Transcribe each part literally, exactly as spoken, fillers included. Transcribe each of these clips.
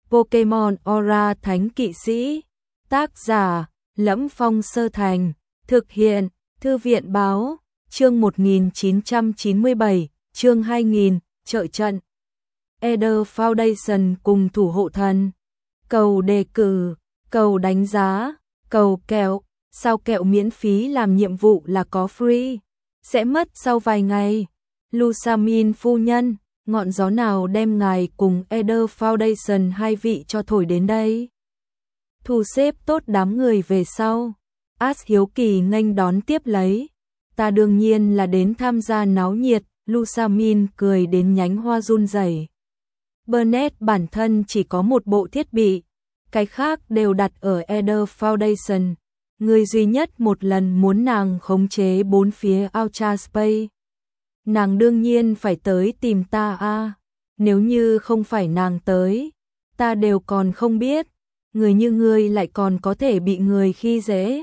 Pokemon Aura Thánh Kỵ Sĩ. Tác giả: Lẫm Phong Sơ Thành. Thực hiện: Thư viện báo. Chương một nghìn chín trăm chín mươi bảy, chương hai nghìn, trợ trận. Eder Foundation cùng thủ hộ thần. Cầu đề cử, cầu đánh giá, cầu kẹo. Sao kẹo miễn phí làm nhiệm vụ là có free. Sẽ mất sau vài ngày. Lusamin phu nhân, ngọn gió nào đem ngài cùng Eder Foundation hai vị cho thổi đến đây? Thu xếp tốt đám người về sau. Ash hiếu kỳ nghênh đón tiếp lấy. Ta đương nhiên là đến tham gia náo nhiệt. Lusamin cười đến nhánh hoa run rẩy. Burnett bản thân chỉ có một bộ thiết bị, cái khác đều đặt ở Eder Foundation. Người duy nhất một lần muốn nàng khống chế bốn phía Ultra Space. Nàng đương nhiên phải tới tìm ta a. À. Nếu như không phải nàng tới, ta đều còn không biết. Người như ngươi lại còn có thể bị người khi dễ.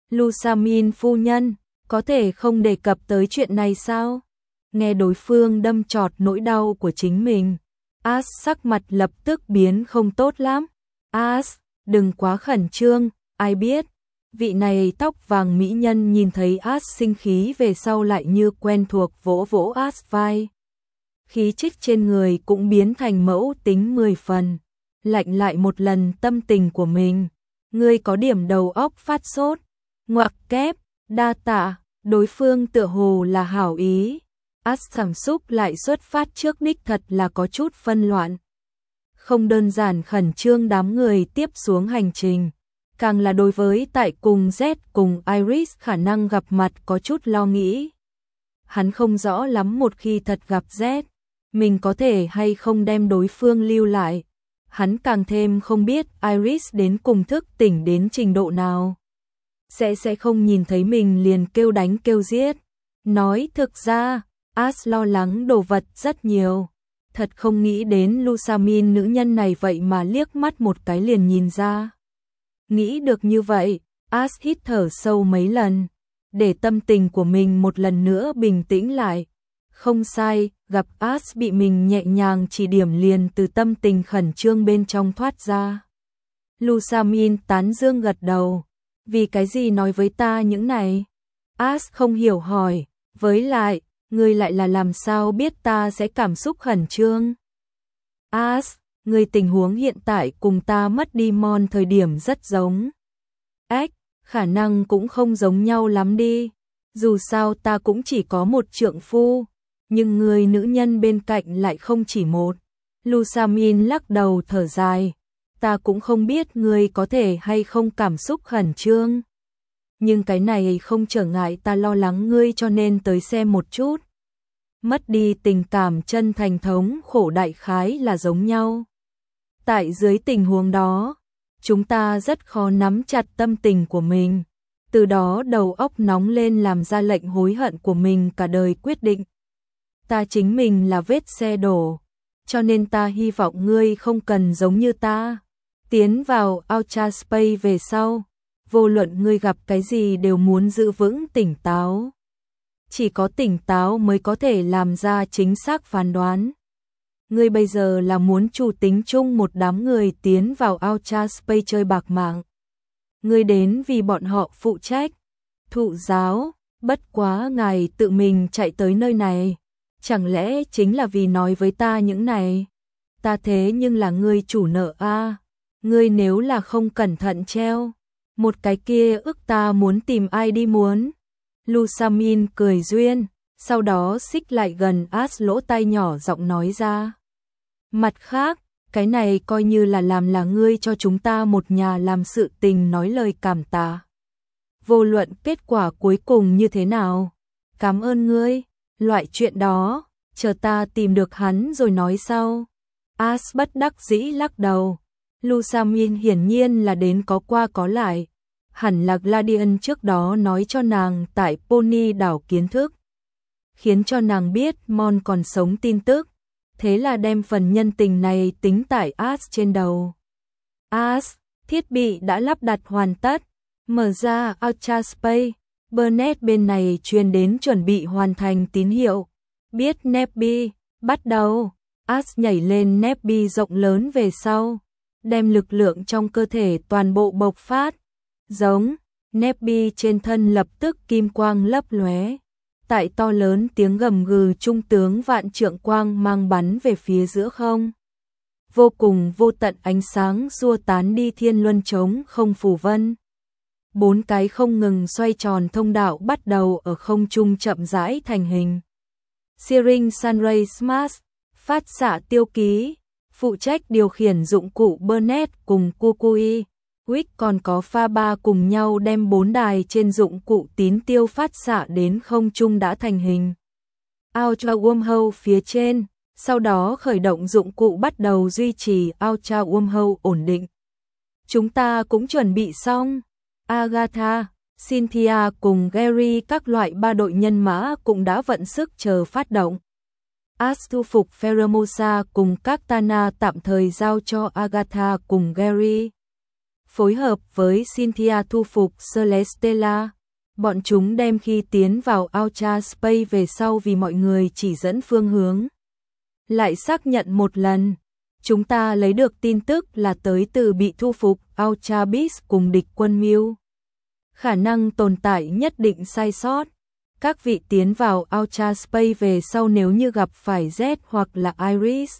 Lusamin phu nhân, có thể không đề cập tới chuyện này sao? Nghe đối phương đâm chọt nỗi đau của chính mình, Ash sắc mặt lập tức biến không tốt lắm. Ash, đừng quá khẩn trương, ai biết. Vị này tóc vàng mỹ nhân nhìn thấy Ash sinh khí về sau lại như quen thuộc vỗ vỗ Ash vai. Khí chất trên người cũng biến thành mẫu tính mười phần. Lạnh lại một lần tâm tình của mình. Ngươi có điểm đầu óc phát sốt. Ngoặc kép, đa tạ, đối phương tựa hồ là hảo ý. Ash cảm xúc lại xuất phát trước đích thật là có chút phân loạn. Không đơn giản khẩn trương đám người tiếp xuống hành trình. Càng là đối với tại cùng Z cùng Iris khả năng gặp mặt có chút lo nghĩ. Hắn không rõ lắm một khi thật gặp Z, mình có thể hay không đem đối phương lưu lại. Hắn càng thêm không biết Iris đến cùng thức tỉnh đến trình độ nào. Sẽ sẽ không nhìn thấy mình liền kêu đánh kêu giết. Nói thực ra, Ash lo lắng đồ vật rất nhiều. Thật không nghĩ đến Lusamin nữ nhân này vậy mà liếc mắt một cái liền nhìn ra. Nghĩ được như vậy, Ash hít thở sâu mấy lần, để tâm tình của mình một lần nữa bình tĩnh lại. Không sai, gặp Ash bị mình nhẹ nhàng chỉ điểm liền từ tâm tình khẩn trương bên trong thoát ra. Lusamin tán dương gật đầu. Vì cái gì nói với ta những này? Ash không hiểu hỏi, với lại, ngươi lại là làm sao biết ta sẽ cảm xúc khẩn trương? Ash, ngươi tình huống hiện tại cùng ta mất đi Mon thời điểm rất giống. Ếch, khả năng cũng không giống nhau lắm đi. Dù sao ta cũng chỉ có một trượng phu, nhưng người nữ nhân bên cạnh lại không chỉ một. Lusamin lắc đầu thở dài. Ta cũng không biết ngươi có thể hay không cảm xúc khẩn trương. Nhưng cái này không trở ngại ta lo lắng ngươi cho nên tới xem một chút. Mất đi tình cảm chân thành thống khổ đại khái là giống nhau. Tại dưới tình huống đó, chúng ta rất khó nắm chặt tâm tình của mình. Từ đó đầu óc nóng lên làm ra lệnh hối hận của mình cả đời quyết định. Ta chính mình là vết xe đổ, cho nên ta hy vọng ngươi không cần giống như ta. Tiến vào Ultra Space về sau, vô luận ngươi gặp cái gì đều muốn giữ vững tỉnh táo. Chỉ có tỉnh táo mới có thể làm ra chính xác phán đoán. Ngươi bây giờ là muốn chủ tính chung một đám người tiến vào Ultra Space chơi bạc mạng. Ngươi đến vì bọn họ phụ trách. Thụ giáo, bất quá ngài tự mình chạy tới nơi này. Chẳng lẽ chính là vì nói với ta những này? Ta thế nhưng là ngươi chủ nợ a. À. Ngươi nếu là không cẩn thận treo một cái kia ức ta muốn tìm ai đi muốn. Lusamin cười duyên, sau đó xích lại gần Ash lỗ tai nhỏ giọng nói ra. Mặt khác, cái này coi như là làm là ngươi cho chúng ta một nhà làm sự tình nói lời cảm tạ. Vô luận kết quả cuối cùng như thế nào, cảm ơn ngươi, loại chuyện đó, chờ ta tìm được hắn rồi nói sau. Ash bất đắc dĩ lắc đầu. Lusamin hiển nhiên là đến có qua có lại. Hẳn là Gladian trước đó nói cho nàng tại Pony đảo kiến thức, khiến cho nàng biết Mon còn sống tin tức. Thế là đem phần nhân tình này tính tại Ash trên đầu. Ash, thiết bị đã lắp đặt hoàn tất. Mở ra Ultra Space. Burnett bên này truyền đến chuẩn bị hoàn thành tín hiệu. Biết Nebby, bắt đầu. Ash nhảy lên Nebby rộng lớn về sau. đem lực lượng trong cơ thể toàn bộ bộc phát. Giống, Nebby trên thân lập tức kim quang lấp lóe. Tại to lớn tiếng gầm gừ trung tướng vạn trượng quang mang bắn về phía giữa không. Vô cùng vô tận ánh sáng xua tán đi thiên luân trống không phù vân. Bốn cái không ngừng xoay tròn thông đạo bắt đầu ở không trung chậm rãi thành hình. Searing Sunray Smash, phát xạ tiêu ký, phụ trách điều khiển dụng cụ Burnett cùng Kukui. Wick còn có pha ba cùng nhau đem bốn đài trên dụng cụ tín tiêu phát xạ đến không trung đã thành hình. Ultra Wormhole phía trên, sau đó khởi động dụng cụ bắt đầu duy trì Ultra Wormhole ổn định. Chúng ta cũng chuẩn bị xong. Agatha, Cynthia cùng Gary các loại ba đội nhân mã cũng đã vận sức chờ phát động. Ash thu phục Pheromosa cùng các Tana tạm thời giao cho Agatha cùng Gary. Phối hợp với Cynthia thu phục Celestella. Bọn chúng đem khi tiến vào Ultra Space về sau vì mọi người chỉ dẫn phương hướng. Lại xác nhận một lần, chúng ta lấy được tin tức là tới từ bị thu phục Ultra Beast cùng địch quân Mew. Khả năng tồn tại nhất định sai sót. Các vị tiến vào Ultra Space về sau nếu như gặp phải Z hoặc là Iris,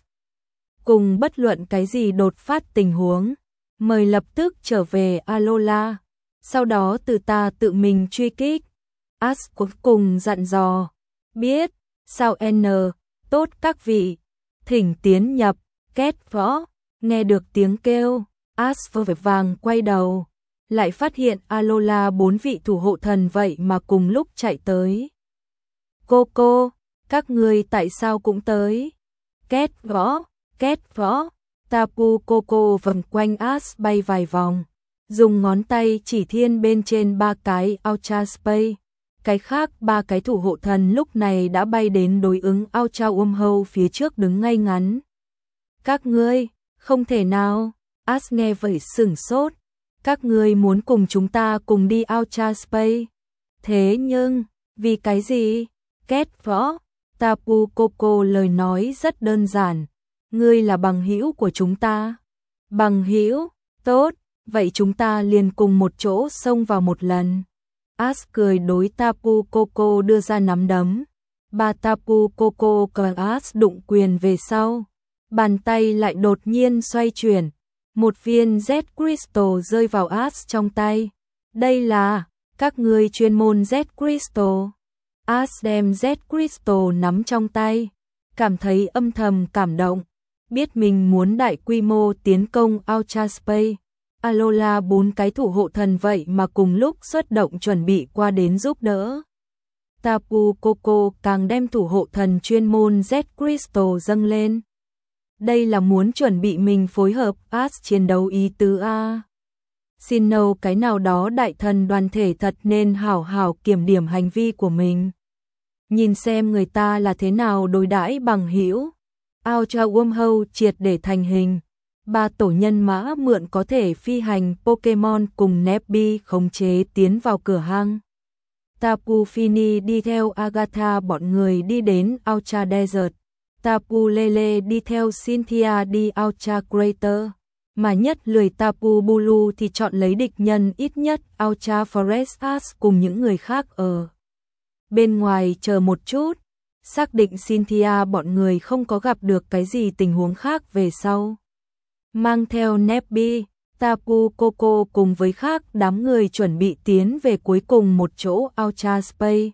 cùng bất luận cái gì đột phát tình huống, mời lập tức trở về Alola, sau đó từ ta tự mình truy kích. Ash cuối cùng dặn dò, biết, sao N, tốt các vị, thỉnh tiến nhập, kết võ, nghe được tiếng kêu, Ash vội vàng quay đầu, lại phát hiện Alola bốn vị thủ hộ thần vậy mà cùng lúc chạy tới. Cô cô, các người tại sao cũng tới? Kết võ, kết võ. Tapu Koko vòng quanh Ash bay vài vòng, dùng ngón tay chỉ thiên bên trên ba cái Ultra Space. Cái khác ba cái thủ hộ thần lúc này đã bay đến đối ứng Ultra Wormhole phía trước đứng ngay ngắn. Các ngươi, không thể nào. Ash nghe vậy sửng sốt. Các ngươi muốn cùng chúng ta cùng đi Ultra Space. Thế nhưng, vì cái gì? Kết võ. Tapu Koko lời nói rất đơn giản. Ngươi là bằng hữu của chúng ta. Bằng hữu, tốt, vậy chúng ta liền cùng một chỗ xông vào một lần. Ash cười đối Tapu Koko đưa ra nắm đấm. Ba Tapu Koko và Ash đụng quyền về sau. Bàn tay lại đột nhiên xoay chuyển. Một viên Z Crystal rơi vào Ash trong tay. Đây là, các ngươi chuyên môn Z Crystal. Ash đem Z Crystal nắm trong tay. Cảm thấy âm thầm cảm động. Biết mình muốn đại quy mô tiến công Ultra Space. Alola bốn cái thủ hộ thần vậy mà cùng lúc xuất động chuẩn bị qua đến giúp đỡ. Tapu Koko càng đem thủ hộ thần chuyên môn Z Crystal dâng lên. Đây là muốn chuẩn bị mình phối hợp Ash chiến đấu ý tứ A. Xin nâu cái nào đó đại thần đoàn thể thật nên hảo hảo kiểm điểm hành vi của mình. Nhìn xem người ta là thế nào đối đãi bằng hữu. Ultra Wormhole triệt để thành hình. Ba tổ nhân mã mượn có thể phi hành Pokemon cùng Nebby khống chế tiến vào cửa hang. Tapu Fini đi theo Agatha bọn người đi đến Ultra Desert. Tapu Lele đi theo Cynthia đi Ultra Crater. Mà nhất lười Tapu Bulu thì chọn lấy địch nhân ít nhất Ultra Forest Ash cùng những người khác ở bên ngoài chờ một chút. Xác định Cynthia bọn người không có gặp được cái gì tình huống khác về sau. Mang theo Nebby, Tapu Koko cùng với khác đám người chuẩn bị tiến về cuối cùng một chỗ Ultra Space.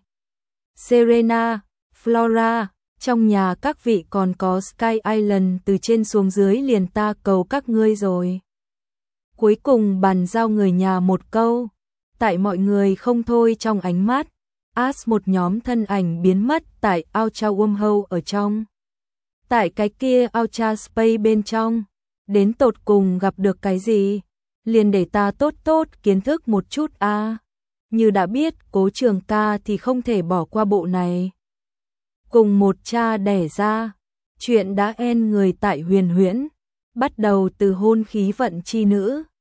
Serena, Flora, trong nhà các vị còn có Sky Island từ trên xuống dưới liền ta cầu các ngươi rồi. Cuối cùng bàn giao người nhà một câu. Tại mọi người không thôi trong ánh mắt. Ash một nhóm thân ảnh biến mất tại Ultra Wormhole ở trong. Tại cái kia Ultra Space bên trong, đến tột cùng gặp được cái gì? Liền để ta tốt tốt kiến thức một chút a. À. Như đã biết Cố Trường Ca thì không thể bỏ qua bộ này. Cùng một cha đẻ ra, chuyện đã en người tại Huyền Huyễn, bắt đầu từ hôn khí vận chi nữ.